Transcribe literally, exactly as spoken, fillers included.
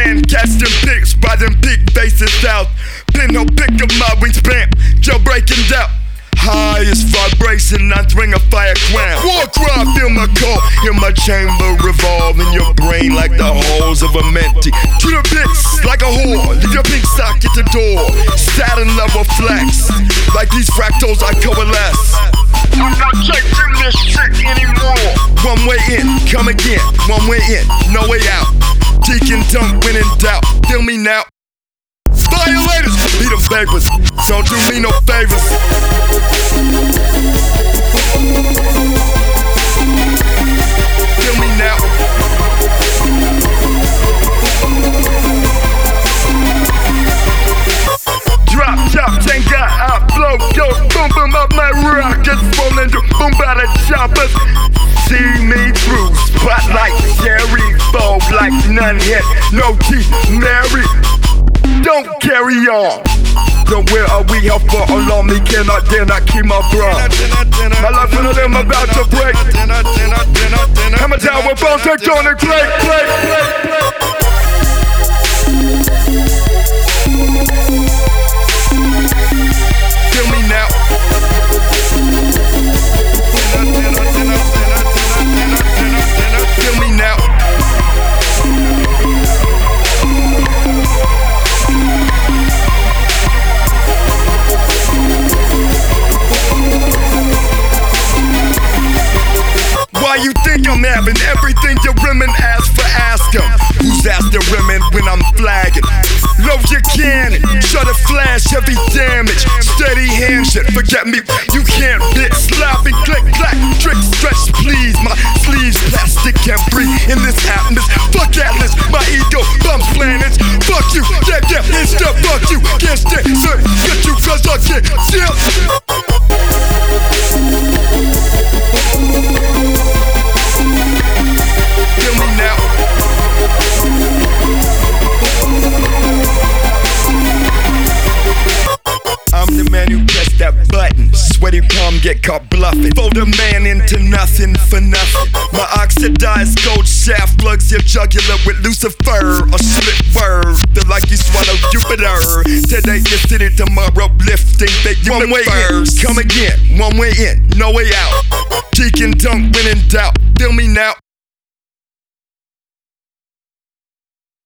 fan, catch them pics by them big faces out. Pinhole pick up my wingspan, Joe breaking down. Highest vibration, I bring a fire crown. War cry, feel my core, hear my chamber revolve in your brain like the holes of a mentee. To the bits, like a whore, leave your pink sock at the door. Saturn level flex, like these fractals I coalesce. I'm not chasing this shit anymore. One way in, come again, one way in, no way out. Deacon dunk when in doubt, feel me now. Violators, be the papers, don't do me no favors. Feel me now. Drop top, thank God I blow, yo, boom boom up my rockets, rolling through, boom by the choppers. See me through, spotlight, Jerry, fall like none yet, no teeth, Mary. Don't carry on. So where are we? How far along me? Can I dare not keep my bra? My life in them about to break. Hammer down with bones tectonic plate, plate, plate, plate. Feel me now. Feel me now. Why you think I'm having everything your women ask for, ask them. Who's asked the women when I'm flagging? Load your cannon, shut a flash, heavy damage. Steady hand shit, forget me, you can't bit. Slapping, click, clack, trick, stretch, please. My sleeves plastic, can't breathe in this atmosphere. Fuck Atlas, my ego bumps planets. Fuck you, yeah, yeah, it's the fuck you. Can't stand, sir, get you cause I can't still. Feel me now. I'm the man who pressed that button. Sweaty palm get caught bluffing. Fold a man into nothing for nothing. My oxidized gold shaft plugs your jugular with Lucifer. A split word, feel like you swallow Jupiter. Today you city, tomorrow lifting big one way in, come again, one way in, no way out. Deacon dunk when in doubt, feel me now.